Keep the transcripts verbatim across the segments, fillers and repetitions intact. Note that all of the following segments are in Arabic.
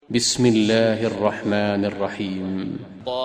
بسم الله الرحمن الرحيم.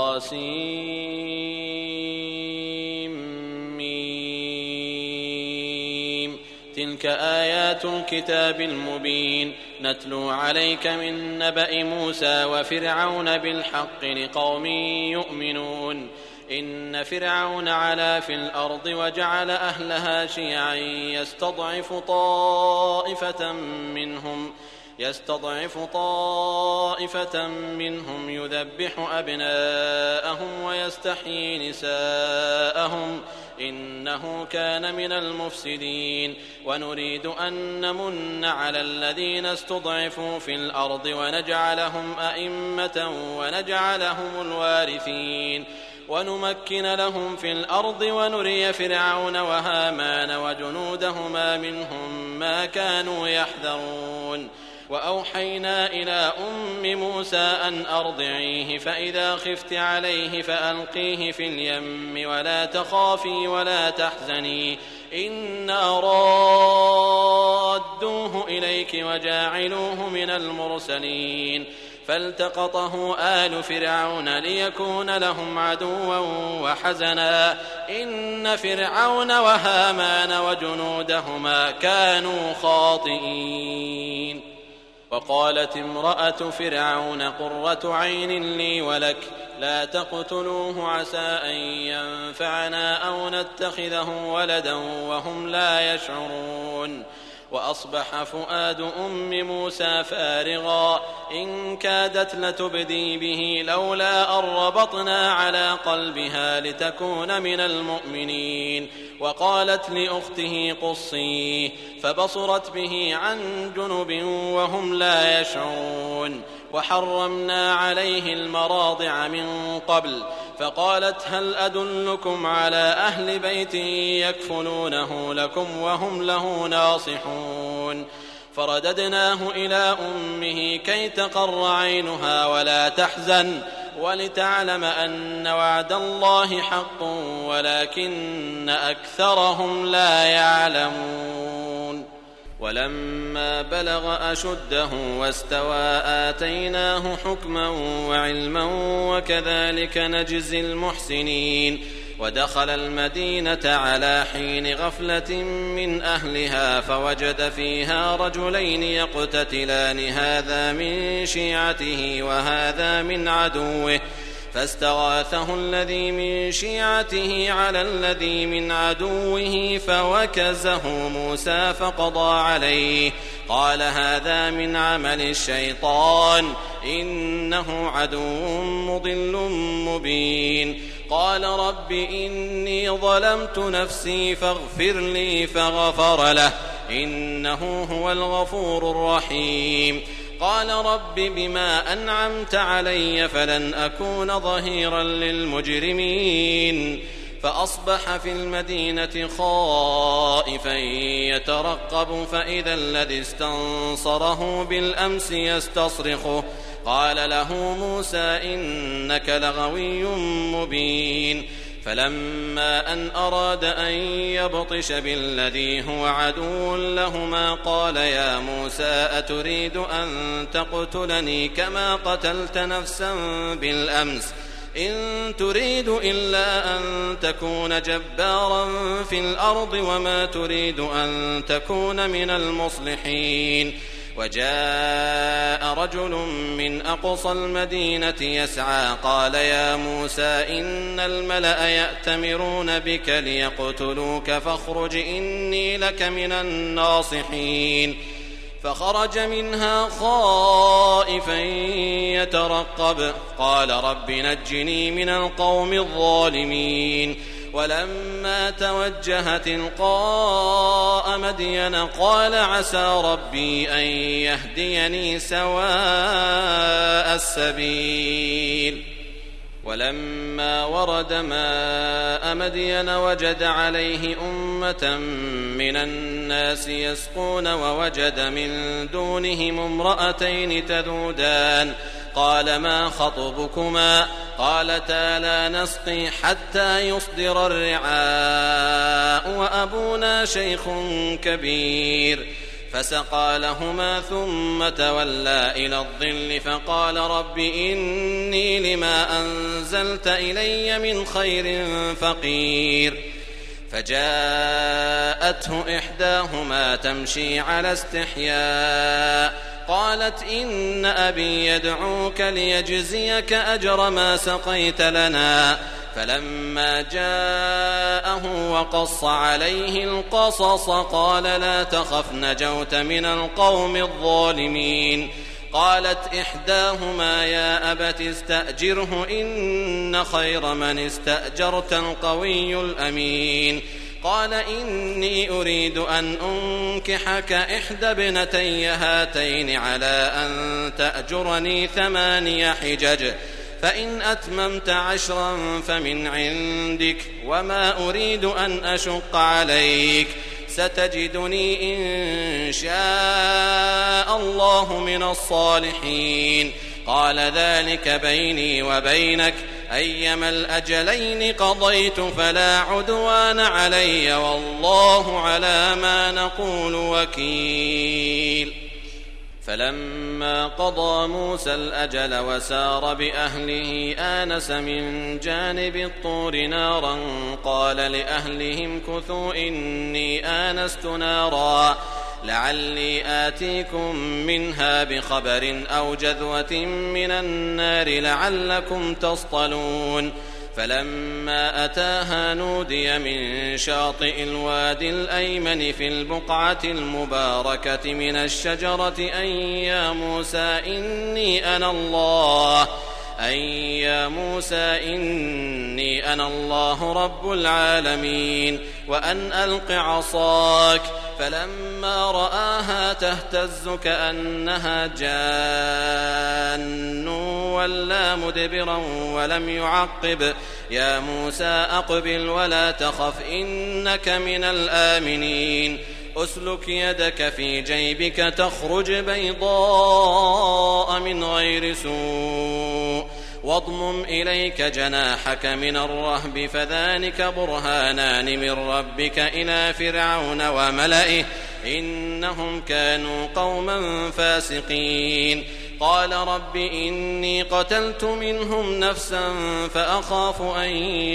طاسيم. تلك آيات الكتاب المبين نتلو عليك من نبأ موسى وفرعون بالحق لقوم يؤمنون. إن فرعون علا في الأرض وجعل أهلها شيعا يستضعف طائفة منهم يستضعف طائفة منهم يذبح أبناءهم ويستحيي نساءهم إنه كان من المفسدين. ونريد أن نمن على الذين استضعفوا في الأرض ونجعلهم أئمة ونجعلهم الوارثين ونمكن لهم في الأرض ونري فرعون وهامان وجنودهما منهم ما كانوا يحذرون. وأوحينا إلى أم موسى أن أرضعيه فإذا خفت عليه فألقيه في اليم ولا تخافي ولا تحزني إنا رادوه إليك وجاعلوه من المرسلين. فالتقطه آل فرعون ليكون لهم عدوا وحزنا إن فرعون وهامان وجنودهما كانوا خاطئين. وقالت امرأة فرعون قرة عين لي ولك لا تقتلوه عسى أن ينفعنا أو نتخذه ولدا وهم لا يشعرون. وأصبح فؤاد أم موسى فارغا إن كادت لتبدي به لولا أن ربطنا على قلبها لتكون من المؤمنين. وقالت لأخته قصيه فبصرت به عن جنب وهم لا يشعرون. وحرمنا عليه المراضع من قبل فقالت هل أدلكم على أهل بيت يكفلونه لكم وهم له ناصحون. فرددناه إلى أمه كي تقر عينها ولا تحزن ولتعلم أن وعد الله حق ولكن أكثرهم لا يعلمون. ولما بلغ أشده واستوى آتيناه حكما وعلما وكذلك نجزي المحسنين. ودخل المدينة على حين غفلة من أهلها فوجد فيها رجلين يقتتلان هذا من شيعته وهذا من عدوه فاستغاثه الذي من شيعته على الذي من عدوه فوكزه موسى فقضى عليه قال هذا من عمل الشيطان إنه عدو مضل مبين. قال رب إني ظلمت نفسي فاغفر لي فغفر له إنه هو الغفور الرحيم. قال رب بما أنعمت علي فلن أكون ظهيرا للمجرمين. فأصبح في المدينة خائفا يترقب فإذا الذي استنصره بالأمس يستصرخه قال له موسى إنك لغوي مبين. فلما أن أراد أن يبطش بالذي هو عدو لهما قال يا موسى أتريد أن تقتلني كما قتلت نفسا بالأمس إن تريد إلا أن تكون جبارا في الأرض وما تريد أن تكون من المصلحين. وجاء رجل من أقصى المدينة يسعى قال يا موسى إن الملأ يأتمرون بك ليقتلوك فاخرج إني لك من الناصحين. فخرج منها خائفا يترقب قال رب نجني من القوم الظالمين. ولما توجه تلقاء مدين قال عسى ربي أن يهديني سواء السبيل. ولما ورد ماء مدين وجد عليه أمة من الناس يسقون ووجد من دونهم امرأتين تذودان قال ما خطبكما قالتا لا نسقي حتى يصدر الرعاء وأبونا شيخ كبير. فسقى لهما ثم تولى إلى الظل فقال رب إني لما أنزلت إلي من خير فقير. فجاءته إحداهما تمشي على استحياء قالت إن أبي يدعوك ليجزيك أجر ما سقيت لنا. فلما جاءه وقص عليه القصص قال لا تخف نجوت من القوم الظالمين. قالت إحداهما يا أبت استأجره إن خير من استأجرت القوي الأمين. قال إني أريد أن أنكحك إحدى ابنتي هاتين على أن تأجرني ثماني حجج فإن أتممت عشرا فمن عندك وما أريد أن أشق عليك ستجدني إن شاء الله من الصالحين. قال ذلك بيني وبينك أيما الأجلين قضيت فلا عدوان علي والله على ما نقول وكيل. فلما قضى موسى الأجل وسار بأهله آنس من جانب الطور نارا قال لأهلهم كثوا إني آنست نارا لعلي آتيكم منها بخبر أو جذوة من النار لعلكم تصطلون. فلما أتاها نودي من شاطئ الوادي الأيمن في البقعة المباركة من الشجرة أن يا موسى إني أنا الله أن يا موسى إني أنا الله رب العالمين وأن ألق عصاك. فلما رآها تهتز كأنها جان ولا مدبرا ولم يعقب يا موسى أقبل ولا تخف إنك من الآمنين. أسلك يدك في جيبك تخرج بيضاء من غير سوء واضمم إليك جناحك من الرهب فذلك برهانان من ربك إلى فرعون وملئه إنهم كانوا قوما فاسقين. قال رب إني قتلت منهم نفسا فأخاف أن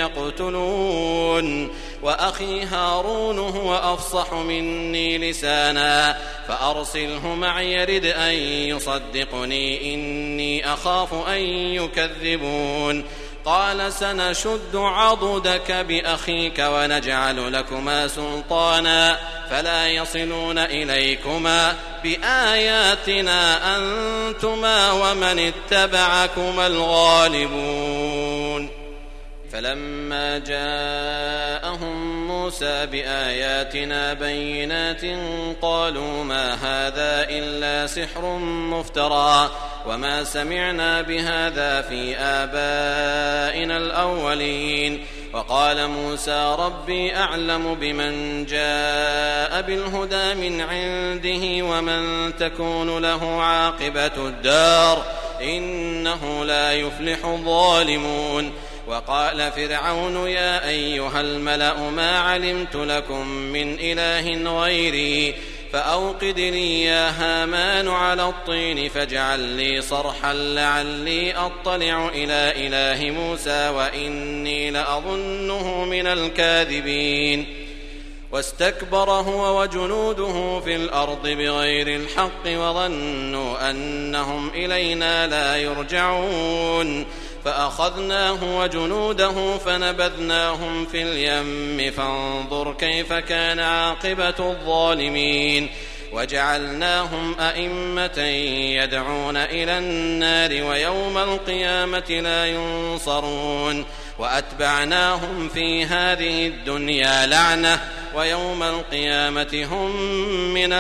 يقتلون وأخي هارون هو أفصح مني لسانا فأرسله معي يرد أن يصدقني إني أخاف أن يكذبون. قال سنشد عضدك بأخيك ونجعل لكما سلطانا فلا يصلون إليكما بآياتنا أنتما ومن اتبعكما الغالبون. فلما جاءهم موسى بآياتنا بينات قالوا ما هذا إلا سحر مفترى وما سمعنا بهذا في آبائنا الأولين. وقال موسى ربي أعلم بمن جاء بالهدى من عنده ومن تكون له عاقبة الدار إنه لا يفلح الظالمون. وقال فرعون يا أيها الملأ ما علمت لكم من إله غيري فأوقد لي يا هامان على الطين فاجعل لي صرحا لعلي أطلع إلى إله موسى وإني لأظنه من الكاذبين. واستكبر هو وجنوده في الأرض بغير الحق وظنوا أنهم إلينا لا يرجعون فأخذناه وجنوده فنبذناهم في اليم فانظر كيف كان عاقبة الظالمين. وجعلناهم أئمة يدعون إلى النار ويوم القيامة لا ينصرون وأتبعناهم في هذه الدنيا لعنة ويوم القيامة هم من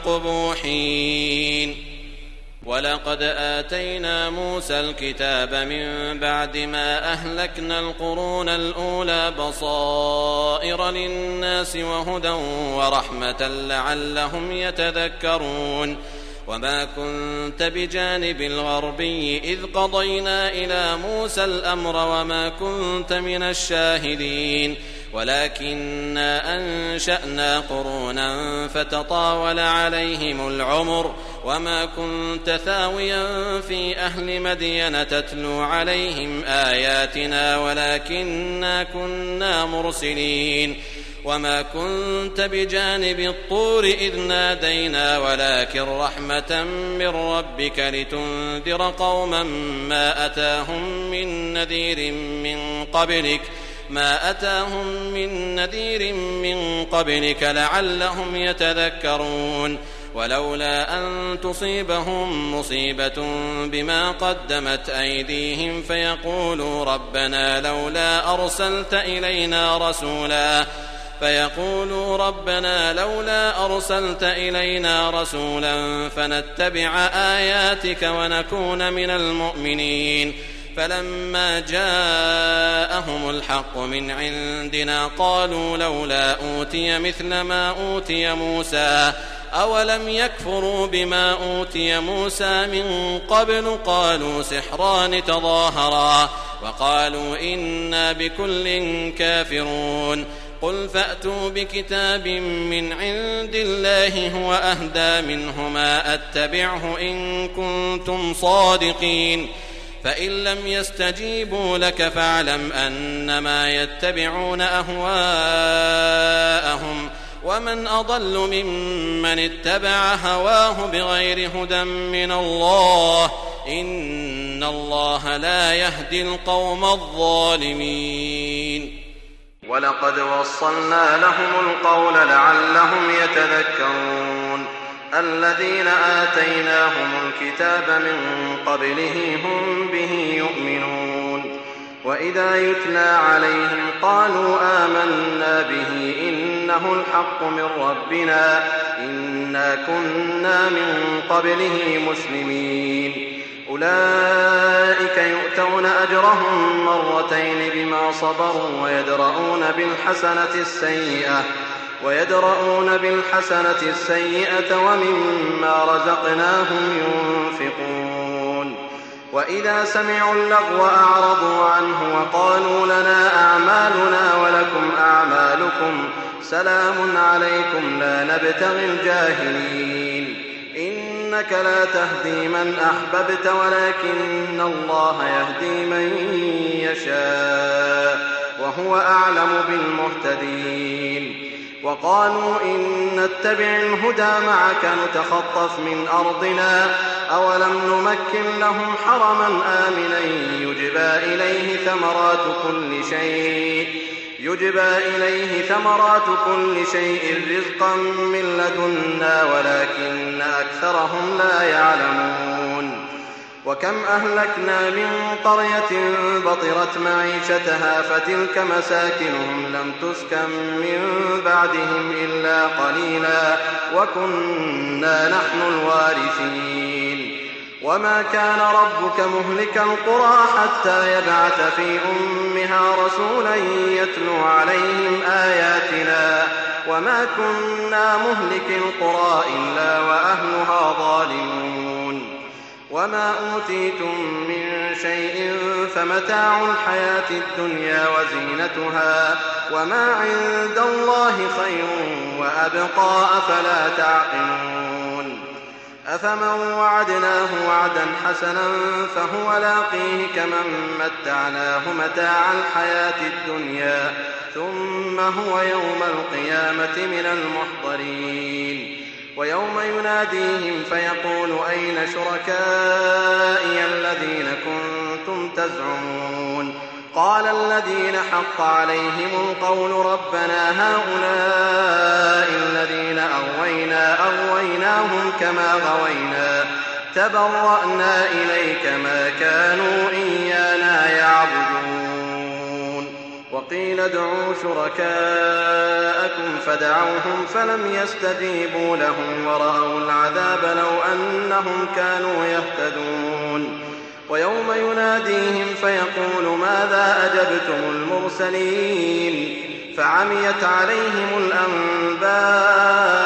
المقبوحين. ولقد آتينا موسى الكتاب من بعد ما أهلكنا القرون الأولى بصائر للناس وهدى ورحمة لعلهم يتذكرون. وما كنت بجانب الغربي إذ قضينا إلى موسى الأمر وما كنت من الشاهدين ولكننا أنشأنا قرونا فتطاول عليهم العمر وما كنت ثاويا في أهل مدين تتلو عليهم آياتنا ولكننا كنا مرسلين وما كنت بجانب الطور إذ نادينا ولكن رحمة من ربك لتنذر قوما ما أتاهم من نذير من قبلك ما أتاهم من نذير من قبلك لعلهم يتذكرون ولولا أن تصيبهم مصيبة بما قدمت أيديهم فيقولوا ربنا لولا أرسلت إلينا رسولا فيقولوا ربنا لولا أرسلت إلينا رسولا فنتبع آياتك ونكون من المؤمنين فلما جاءهم الحق من عندنا قالوا لولا أوتي مثل ما أوتي موسى أولم يكفروا بما أوتي موسى من قبل قالوا سحران تظاهرا وقالوا إنا بكل كافرون قل فأتوا بكتاب من عند الله هو أهدى منهما أتبعه إن كنتم صادقين فإن لم يستجيبوا لك فاعلم أنما يتبعون أهواءهم ومن أضل ممن اتبع هواه بغير هدى من الله إن الله لا يهدي القوم الظالمين ولقد وصلنا لهم القول لعلهم يتذكرون الذين آتيناهم الكتاب من قبله هم به يؤمنون وإذا يتلى عليهم قالوا آمنا به إنه الحق من ربنا إنا كنا من قبله مسلمين أولئك يؤتون أجرهم مرتين بما صبروا ويدرؤون بالحسنة السيئة ويدرؤون بالحسنة السيئة ومما رزقناهم ينفقون وإذا سمعوا اللغو أعرضوا عنه وقالوا لنا أعمالنا ولكم أعمالكم سلام عليكم لا نبتغي الجاهلين إنك لا تهدي من أحببت ولكن الله يهدي من يشاء وهو أعلم بالمهتدين وقالوا إن نتبع الهدى معك نتخطف من أرضنا أولم نمكن لهم حرما آمنا يجبى إليه ثمرات كل شيء يجبى إليه ثمرات كل شيء رزقا من لدنا ولكن أكثرهم لا يعلمون وكم أهلكنا من قرية بطرت معيشتها فتلك مساكنهم لم تسكن من بعدهم إلا قليلا وكنا نحن الوارثين وما كان ربك مهلك القرى حتى يبعث في أمها رسولا يتلو عليهم آياتنا وما كنا مهلك القرى إلا وأهلها ظالمون وما أوتيتم من شيء فمتاع الحياة الدنيا وزينتها وما عند الله خير وأبقى أفلا تعقلون أفمن وعدناه وعدا حسنا فهو لاقيه كمن متعناه متاع الحياة الدنيا ثم هو يوم القيامة من المحضرين ويوم يناديهم فيقول أين شركائي الذين كنتم تزعمون قال الذين حق عليهم القول ربنا هؤلاء الذين أغوينا أغويناهم كما غوينا تبرأنا إليك ما كانوا إيانا يعبدون وقيل ادعوا شركاءكم فدعوهم فلم يستجيبوا لهم ورأوا العذاب لو أنهم كانوا يهتدون ويوم يناديهم فيقول ماذا أجبتم المرسلين فعميت عليهم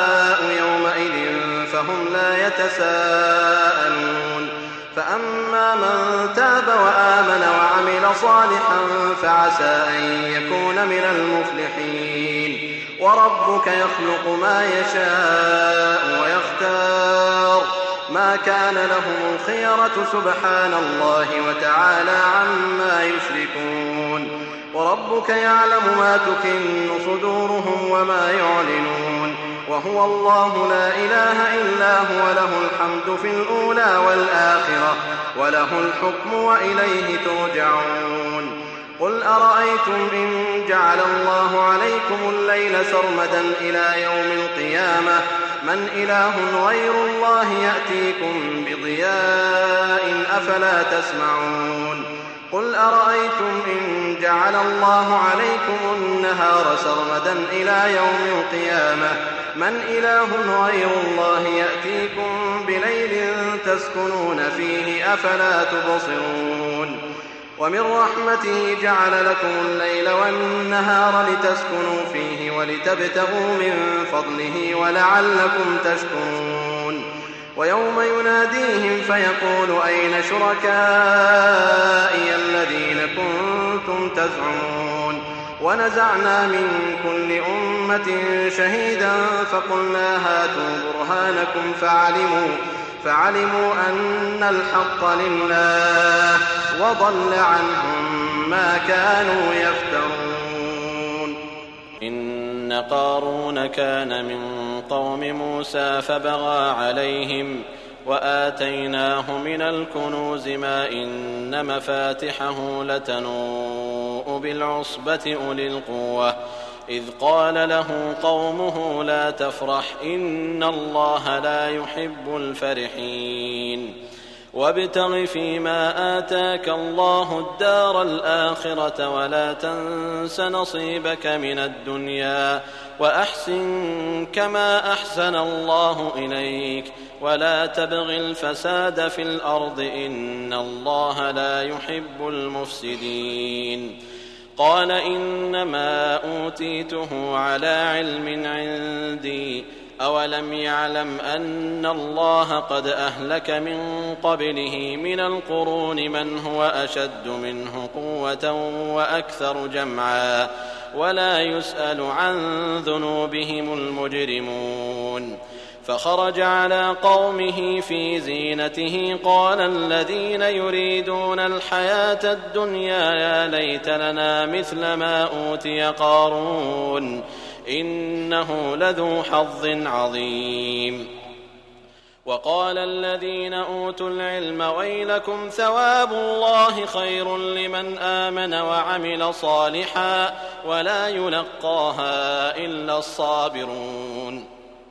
الأنباء يومئذ فهم لا يتساءلون فأما إلا من تاب وآمن وعمل صالحا فعسى أن يكون من المفلحين وربك يخلق ما يشاء ويختار ما كان لهم الخيرة سبحان الله وتعالى عما يشركون وربك يعلم ما تكن صدورهم وما يعلنون وهو الله لا إله إلا هو له الحمد في الأولى والآخرة وله الحكم وإليه ترجعون قل أرأيتم إن جعل الله عليكم الليل سرمدا إلى يوم القيامة من إله غير الله يأتيكم بضياء أفلا تسمعون قل أرأيتم إن جعل الله عليكم النهار سرمدا إلى يوم القيامة من إله غير الله يأتيكم بليل تسكنون فيه أفلا تبصرون ومن رحمته جعل لكم الليل والنهار لتسكنوا فيه ولتبتغوا من فضله ولعلكم تشكرون ويوم يناديهم فيقول أين شركائي الذين كنتم تزعمون ونزعنا من كل أمة شهيدا فقلنا هاتوا برهانكم فعلموا فعلموا أن الحق لله وضل عنهم ما كانوا يفترون. إن قارون كان من قوم موسى فبغى عليهم وآتيناه من الكنوز ما إن مفاتحه لتنوء بالعصبة أولي القوة إذ قال له قومه لا تفرح إن الله لا يحب الفرحين وابتغ فيما آتاك الله الدار الآخرة ولا تنس نصيبك من الدنيا وأحسن كما أحسن الله إليك ولا تبغ الفساد في الأرض إن الله لا يحب المفسدين قال إنما أوتيته على علم عندي أولم يعلم أن الله قد أهلك من قبله من القرون من هو أشد منه قوة وأكثر جمعا ولا يسأل عن ذنوبهم المجرمون فخرج على قومه في زينته قال الذين يريدون الحياة الدنيا يا ليت لنا مثل ما أوتي قارون إنه لذو حظ عظيم وقال الذين أوتوا العلم ويلكم ثواب الله خير لمن آمن وعمل صالحا ولا يلقاها إلا الصابرون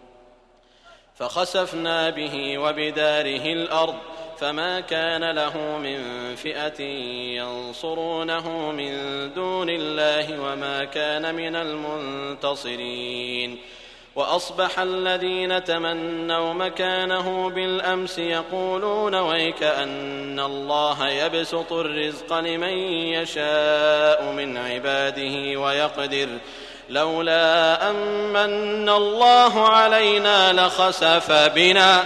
فخسفنا به وبداره الأرض فما كان له من فئة ينصرونه من دون الله وما كان من المنتصرين وأصبح الذين تمنوا مكانه بالأمس يقولون ويك أن الله يبسط الرزق لمن يشاء من عباده ويقدر لولا أمن الله علينا لخسف بنا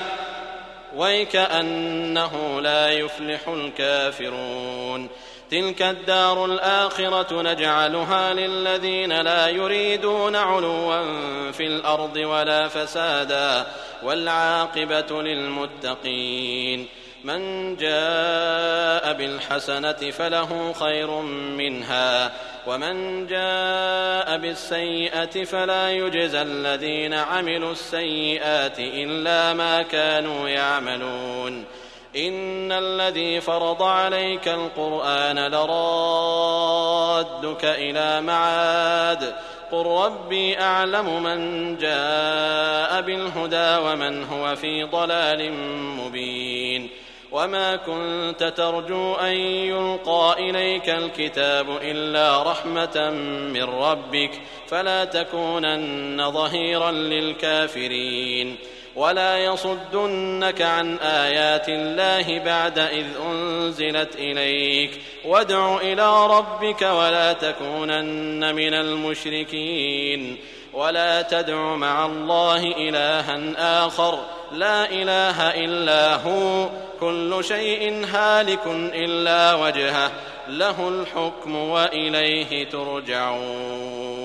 ويكأنه لا يفلح الكافرون تلك الدار الآخرة نجعلها للذين لا يريدون علوا في الأرض ولا فسادا والعاقبة للمتقين من جاء بالحسنة فله خير منها ومن جاء بالسيئة فلا يجزى الذين عملوا السيئات إلا ما كانوا يعملون إن الذي فرض عليك القرآن لرادك إلى معاد قل ربي أعلم من جاء بالهدى ومن هو في ضلال مبين وما كنت ترجو أن يلقى إليك الكتاب إلا رحمة من ربك فلا تكونن ظهيرا للكافرين ولا يصدنك عن آيات الله بعد إذ أنزلت إليك وادع إلى ربك ولا تكونن من المشركين ولا تدع مع الله إلها آخر لا إله إلا هو كل شيء هالك إلا وجهه له الحكم وإليه ترجعون.